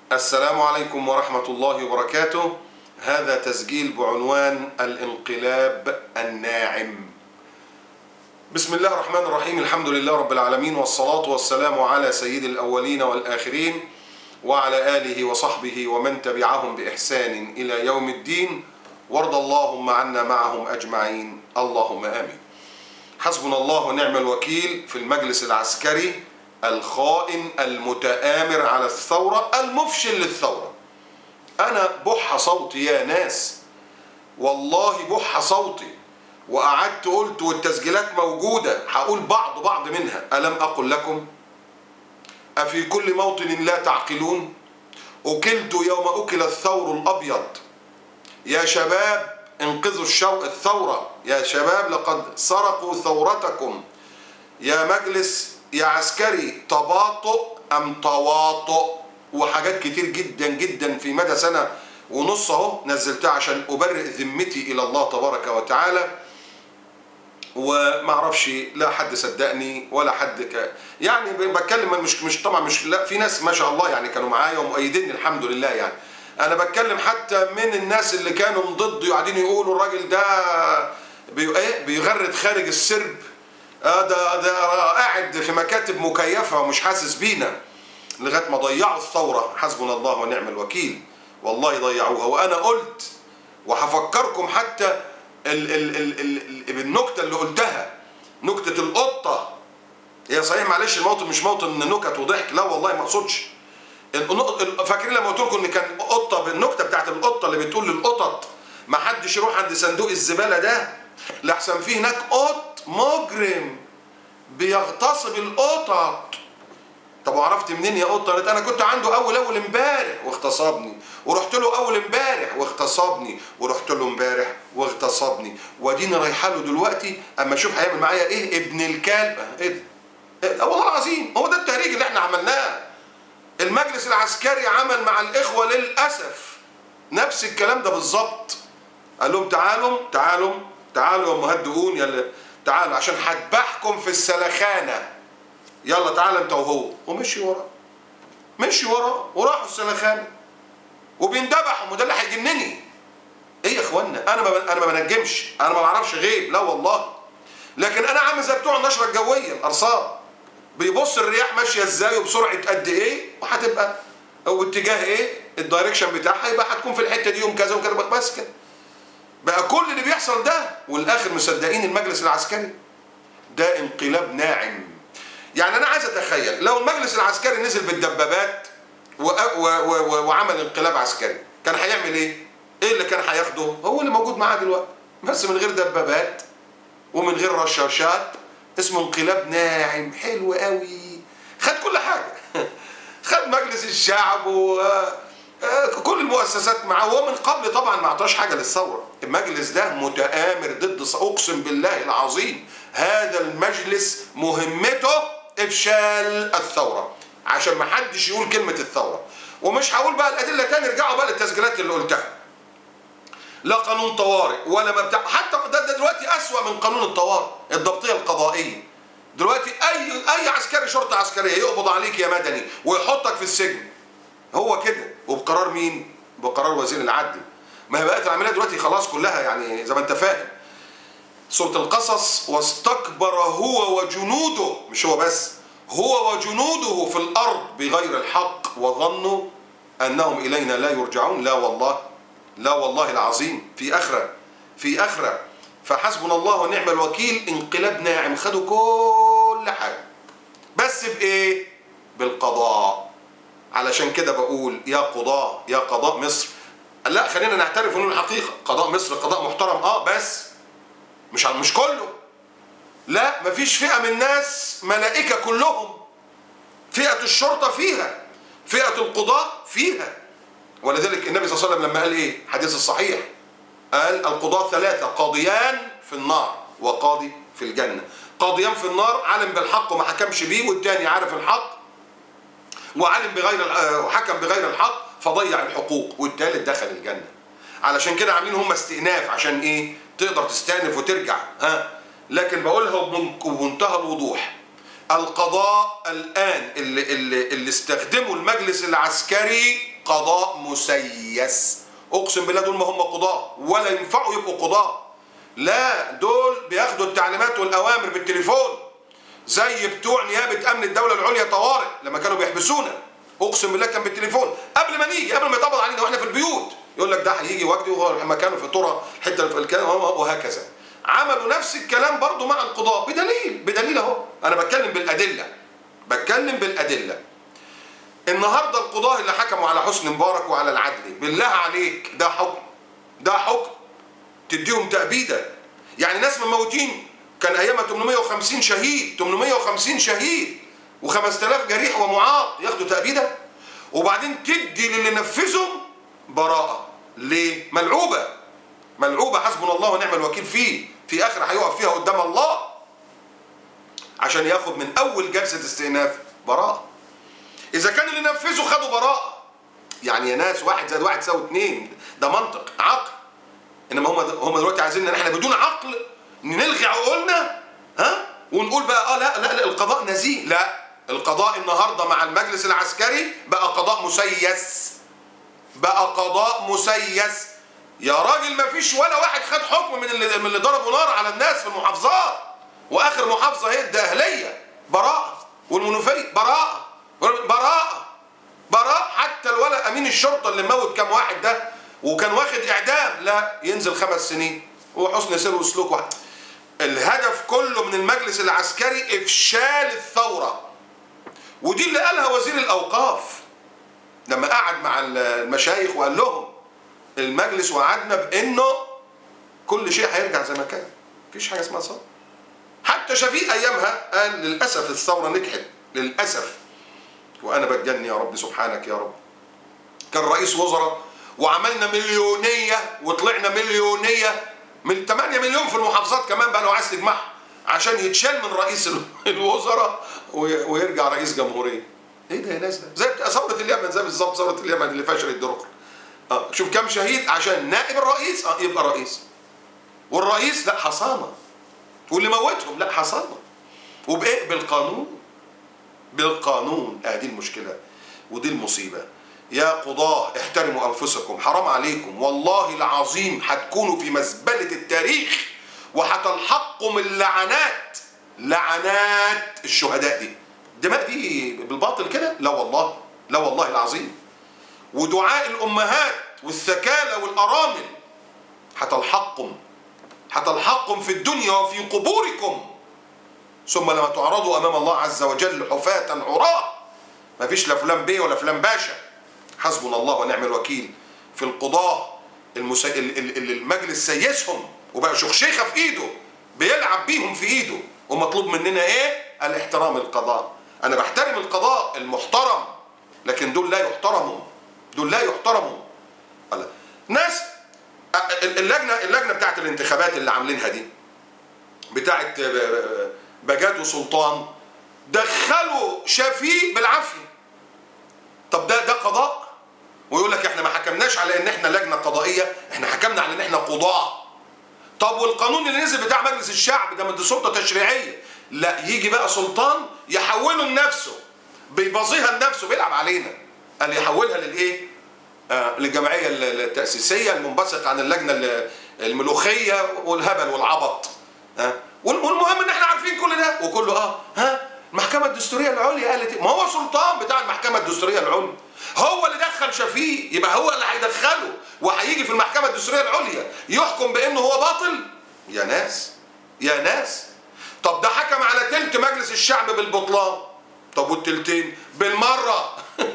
السلام عليكم ورحمة الله وبركاته. هذا تسجيل بعنوان الانقلاب الناعم. بسم الله الرحمن الرحيم، الحمد لله رب العالمين، والصلاة والسلام على سيد الأولين والآخرين وعلى آله وصحبه ومن تبعهم بإحسان إلى يوم الدين، وارض اللهم عنا معهم أجمعين، اللهم آمين. حسبنا الله ونعم الوكيل في المجلس العسكري الخائن المتآمر على الثورة المفشل للثورة. أنا بح صوتي يا ناس، والله بح صوتي، وقعدت قلت والتسجيلات موجودة، هقول بعض منها. ألم أقل لكم أفي كل موطن لا تعقلون؟ أكلت يوم أكل الثور الأبيض. يا شباب انقذوا الثورة، يا شباب لقد سرقوا ثورتكم. يا مجلس يا عسكري، تباطؤ أم تواطؤ؟ وحاجات كتير جدا جدا في مدى سنة ونص اهو نزلتها عشان أبرئ ذمتي إلى الله تبارك وتعالى، ومعرفش لا حد صدقني ولا حد يعني بتكلم مش طبعا مش لا، في ناس ما شاء الله يعني كانوا معايا ومؤيديني الحمد لله. يعني أنا بتكلم حتى من الناس اللي كانوا ضدي وقاعدين يقولوا الراجل ده بيغرد خارج السرب، ده قاعد في مكاتب مكيفة ومش حاسس بينا، لغاية ما ضيعوا الثورة. حسبنا الله ونعم الوكيل، والله ضيعوها. وأنا قلت وهفكركم حتى بالنكتة اللي قلتها، نكتة القطة. هي صحيح معلش الموطن مش موطن نكت وضحك، لا والله ما اقصدش. فاكرين لما قلت لكم ان كان قطة، بالنكتة بتاعت القطة اللي بتقول للقطط ما حدش يروح عند صندوق الزبالة ده لحسن فيه هناك قط مجرم بيغتصب القطط. طب وعرفت منين يا قطه؟ قالت انا كنت عنده اول امبارح واغتصبني، ورحت له اول امبارح واغتصبني، ورحت له امبارح واغتصبني، واديني رايحه له دلوقتي اما اشوف هيعمل معايا ايه ابن الكلب. ايه ده؟ والله العظيم هو ده التهريج اللي احنا عملناه. المجلس العسكري عمل مع الاخوه للاسف نفس الكلام ده بالظبط. قال لهم تعالوا يا مهدئون، يلا تعالوا عشان هذبحكم في السلخانه، يلا تعالى انت وهو. ومشي وراه وراحوا السلخانه وبيندبحوا، وده اللي هيجنني. ايه يا اخوانا، انا ما بنجمش، انا ما بعرفش غيب، لا والله، لكن انا عامل زي بتوع النشره الجويه الارصاد، بيبص الرياح ماشيه ازاي وبسرعه قد ايه وهتبقى واتجاه ايه الدايركشن بتاعها، يبقى هتكون في الحته دي يوم كذا وكذا، بس كده بقى كل اللي بيحصل ده. والاخر مصدقين المجلس العسكري ده انقلاب ناعم. يعني انا عايز اتخيل لو المجلس العسكري نزل بالدبابات وعمل انقلاب عسكري، كان هيعمل ايه؟ ايه اللي كان هياخده؟ هو اللي موجود معاه دلوقتي، بس من غير دبابات ومن غير رشاشات. اسمه انقلاب ناعم، حلو قوي، خد كل حاجه خد مجلس الشعب وكل المؤسسات معاه، ومن قبل طبعا ما اعطاش حاجه للثوره. المجلس ده متآمر ضد، اقسم بالله العظيم هذا المجلس مهمته افشال الثوره، عشان ما حدش يقول كلمه الثوره. ومش هقول بقى الادله تاني، ارجعوا بقى للتسجيلات اللي قلتها. لا قانون طوارئ ولا مبدأ، حتى ده دلوقتي اسوأ من قانون الطوارئ، الضبطيه القضائيه. دلوقتي اي عسكري شرطه عسكريه يقبض عليك يا مدني ويحطك في السجن، هو كده. وبقرار مين؟ بقرار وزير العدل. ما هي بقت العمليه دلوقتي خلاص كلها يعني زي ما انت فاهم. سورة القصص، واستكبر هو وجنوده، مش هو بس، هو وجنوده في الأرض بغير الحق وظنوا أنهم إلينا لا يرجعون. لا والله العظيم في آخرة. فحسبنا الله ونعم الوكيل، انقلاب ناعم، خدوا كل حاجة، بس بإيه؟ بالقضاء. علشان كده بقول يا قضاء، يا قضاء مصر، لا خلينا نعترف ونقول الحقيقة، قضاء مصر قضاء محترم بس مش كله. لا، مفيش فئة من الناس ملائكة كلهم. فئة الشرطة فيها، فئة القضاء فيها. ولذلك النبي صلى الله عليه وسلم لما قال ايه حديث الصحيح، قال القضاء ثلاثة، قاضيان في النار وقاضي في الجنة. قاضيان في النار علم بالحق وما حكمش بيه، والتاني عارف الحق وحكم بغير الحق فضيع الحقوق، والتالت دخل الجنة. علشان كده عاملين هم استئناف، عشان ايه؟ تقدر تستأنف وترجع. لكن بقولها بمنتهى الوضوح، القضاء الآن اللي استخدموا المجلس العسكري قضاء مسيس. اقسم بالله دول ما هم قضاء ولا ينفعوا يبقوا قضاء، لا دول بياخدوا التعليمات والاوامر بالتليفون زي بتوع نيابه امن الدوله العليا طوارئ لما كانوا بيحبسونا. اقسم بالله كان بالتليفون قبل ما نيجي، قبل ما يطبط علينا واحنا في البيوت، يقول لك ده هيجي وجدي وهو مكانه في الطرق حته في الكلام وهكذا. عملوا نفس الكلام برضو مع القضاء بدليل اهو. انا بتكلم بالادله. النهارده القضاة اللي حكموا على حسني مبارك وعلى العدلي، بالله عليك ده حكم تديهم تأبيدة؟ يعني ناس مموتين كان ايامها 850 شهيد و5000 جريح ومعاق، ياخدوا تأبيدة؟ وبعدين تدي للي نفذهم براءة ليه؟ ملعوبة حسبنا الله ونعم الوكيل في اخر هيقف فيها قدام الله عشان ياخد من اول جلسة استئناف براءة. اذا كان اللي نفذوا خدوا براءة، يعني يا ناس 1 زائد 1 يساوي 2، ده منطق عقل. انما هم دلوقتي عايزيننا احنا بدون عقل نلغي عقولنا ونقول بقى لا القضاء نزيه. لا، القضاء النهارده مع المجلس العسكري بقى قضاء مسيس. يا راجل ما فيش ولا واحد خد حكم من اللي ضربوا نار على الناس في المحافظات، واخر محافظه هي الدقهليه براءه، والمنوفيه براءه. حتى الولا امين الشرطه اللي موت كام واحد ده وكان واخد اعدام، لا ينزل 5 سنين وحسن سير وسلوك واحد. الهدف كله من المجلس العسكري افشال الثوره، ودي اللي قالها وزير الاوقاف لما قعد مع المشايخ وقال لهم المجلس وعدنا بانه كل شيء هيرجع زي ما كان، مفيش حاجه اسمها ثوره. حتى شفيق ايامها قال للاسف الثوره نجحت للاسف، وانا بتجني يا رب سبحانك يا رب. كان رئيس وزراء وعملنا مليونيه وطلعنا مليونيه من 8 مليون في المحافظات كمان بقى لو عايز تجمعها عشان يتشال من رئيس الوزراء ويرجع رئيس جمهوريه. ايه ده يا ناس؟ ده زي ثوره اليمن، زي بالظبط ثوره اليمن اللي فشلت درقل. شوف كم شهيد عشان نائب الرئيس يبقى رئيس، والرئيس لا حصانه، واللي موتهم لا حصانه. وبايه؟ بالقانون. دي المشكله ودي المصيبه. يا قضاة احترموا انفسكم، حرام عليكم والله العظيم هتكونوا في مزبله التاريخ وهتلحقكم اللعنات، لعنات الشهداء دي. الدماء دي بالباطل كده؟ لا والله العظيم. ودعاء الامهات والثكالى والارامل هتلحقكم في الدنيا وفي قبوركم، ثم لما تعرضوا امام الله عز وجل حفاة عراة. مفيش لا فلان بيه ولا فلان باشا. حسبنا الله ونعم الوكيل في القضاة اللي المجلس سيسهم وبقى شيخة في ايده بيلعب بيهم في ايده. ومطلوب مننا ايه؟ الاحترام القضاء. انا بحترم القضاء المحترم، لكن دول لا يحترموا. ناس اللجنة بتاعت الانتخابات اللي عاملينها دي بتاعت بجات وسلطان، دخلوا شفيق بالعافية. طب ده قضاء؟ ويقول لك احنا ما حكمناش على ان احنا لجنة قضائية، احنا حكمنا على ان احنا قضاة. طب والقانون اللي نزل بتاع مجلس الشعب ده دي سلطة تشريعية، لا يجي بقى سلطان يحوله لنفسه، بيبظيها لنفسه، بيلعب علينا. قال يحولها للايه؟ للجمعية التأسيسية المنبثق عن اللجنة الملوخية والهبل والعبط. والمهم ان احنا عارفين كل ده وكله المحكمة الدستورية العليا قالت ما هو سلطان بتاع المحكمة الدستورية العليا، هو اللي دخل شفيق، يبقى هو اللي هيدخله وهيجي في المحكمة الدستورية العليا يحكم بانه هو باطل. يا ناس طب ده حكم على تلت مجلس الشعب بالبطلان، طب والتلتين بالمرة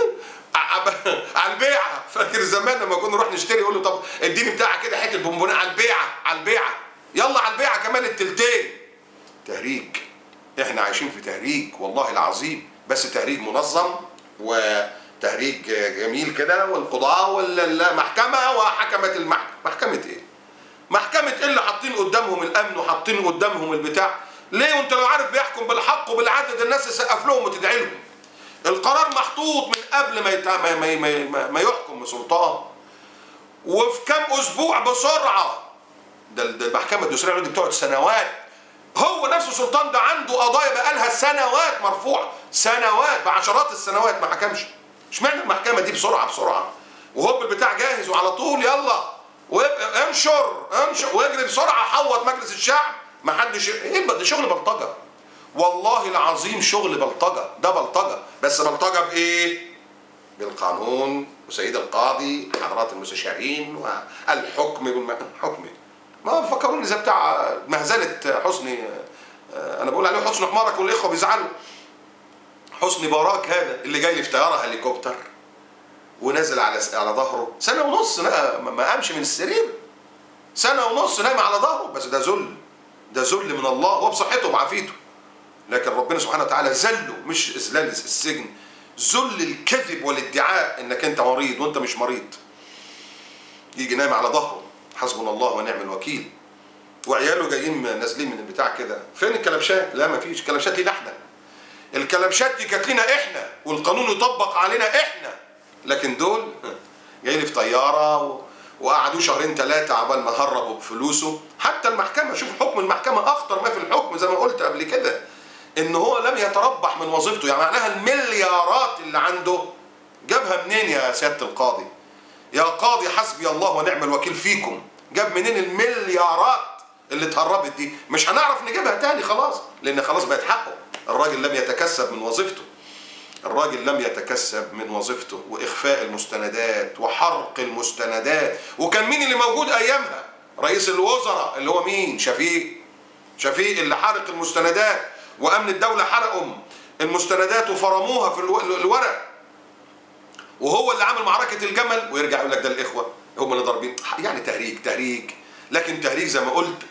على البيعة. فاكر زمان لما كنا نروح نشتري يقول له طب اديني بتاع كده حتة بونبونات على البيعة، يلا على البيعة كمان التلتين. تهريج، احنا عايشين في تهريج والله العظيم، بس تهريج منظم وتهريج جميل كده. والقضاء والمحكمة وحكمت محكمة ايه؟ محكمة ايه اللي حاطين قدامهم الامن وحاطين قدامهم البتاع؟ ليه؟ وانت لو عارف بيحكم بالحق وبالعدل الناس تسقف لهم وتدعي لهم. القرار محطوط من قبل ما يحكم سلطان، وفي كام اسبوع بسرعه. ده المحكمه الدستوريه دي بتقعد سنوات. هو نفسه سلطان ده عنده قضايا بقالها سنوات مرفوعه، سنوات بعشرات السنوات ما حكمش. اشمعنى المحكمه دي بسرعه وهوب البتاع جاهز وعلى طول يلا انشر واجري بسرعه حوط مجلس الشعب، ما حدش ايه ده شغل بلطجه. والله العظيم شغل بلطجه، ده بلطجه، بس بلطجه بايه؟ بالقانون وسيد القاضي حضرات المستشارين والحكم بالحكم. ما فكروني زي بتاع مهزله حسني، انا بقول عليه حسني حمارك والاخوه بيزعلوا. حسني باراك هذا اللي جاي لي في طياره هليكوبتر ونازل على ظهره سنه ونص ما قامش من السرير، سنه ونص نايم على ظهره. بس ده ذل، ده ذل من الله، هو بصحته وبعافيته، لكن ربنا سبحانه وتعالى ذله، مش اذلال السجن، ذل الكذب والادعاء انك انت مريض وانت مش مريض. يجي نايم على ظهره، حسبنا الله ونعم الوكيل. وعياله جايين نازلين من البتاع كده، فين الكلبشات؟ لا ما فيش، الكلبشات لينا احنا، الكلبشات دي كانت لنا احنا والقانون يطبق علينا احنا. لكن دول جايين في طياره وقعدوا شهرين ثلاثه عبال ما هربوا فلوسه. حتى المحكمه، شوف حكم المحكمه اخطر ما في الحكم زي ما قلت قبل كده، ان هو لم يتربح من وظيفته. يعني معناها المليارات اللي عنده جابها منين يا سياده القاضي؟ يا قاضي حسبي الله ونعم الوكيل فيكم، جاب منين المليارات اللي اتهربت دي؟ مش هنعرف نجيبها تاني خلاص، لان خلاص بقت حقه. الراجل لم يتكسب من وظيفته، الراجل لم يتكسب من وظيفته، واخفاء المستندات وحرق المستندات. وكان مين اللي موجود ايامها؟ رئيس الوزراء اللي هو مين؟ شفيق اللي حرق المستندات، وامن الدوله حرقوا المستندات وفرموها في الورق، وهو اللي عمل معركه الجمل. ويرجع يقول لك ده الاخوه هم اللي ضاربين. يعني تهريج، لكن تهريج زي ما قلت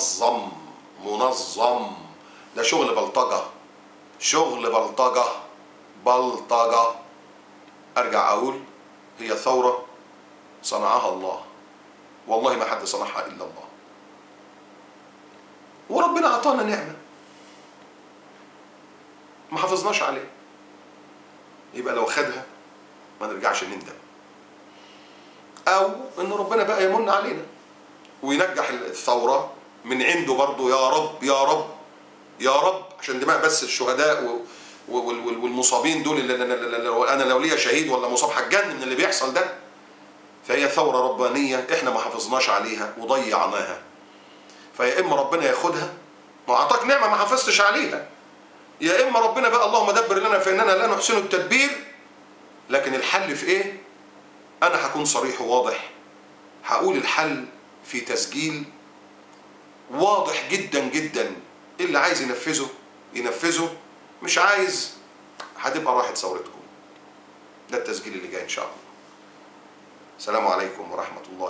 منظم. ده شغل بلطجه، شغل بلطجه. ارجع اقول هي ثوره صنعها الله، والله ما حد صنعها الا الله، وربنا اعطانا نعمه ما حافظناش عليه، يبقى لو خدها ما نرجعش نندم، او ان ربنا بقى يمن علينا وينجح الثوره من عنده برضه. يا رب يا رب يا رب، عشان دماء بس الشهداء والمصابين دول، اللي انا لو ليا شهيد ولا مصاب هتجنن من اللي بيحصل ده. فهي ثوره ربانيه احنا ما حافظناش عليها وضيعناها، فيا اما ربنا ياخدها، ما اعطاك نعمه ما حافظتش عليها، يا اما ربنا بقى اللهم دبر لنا فاننا لا نحسن التدبير. لكن الحل في ايه؟ انا هكون صريح وواضح، هقول الحل في تسجيل واضح جدا جدا، اللي عايز ينفذه، مش عايز هتبقى راحت ثورتكم. ده التسجيل اللي جاي ان شاء الله. السلام عليكم ورحمه الله.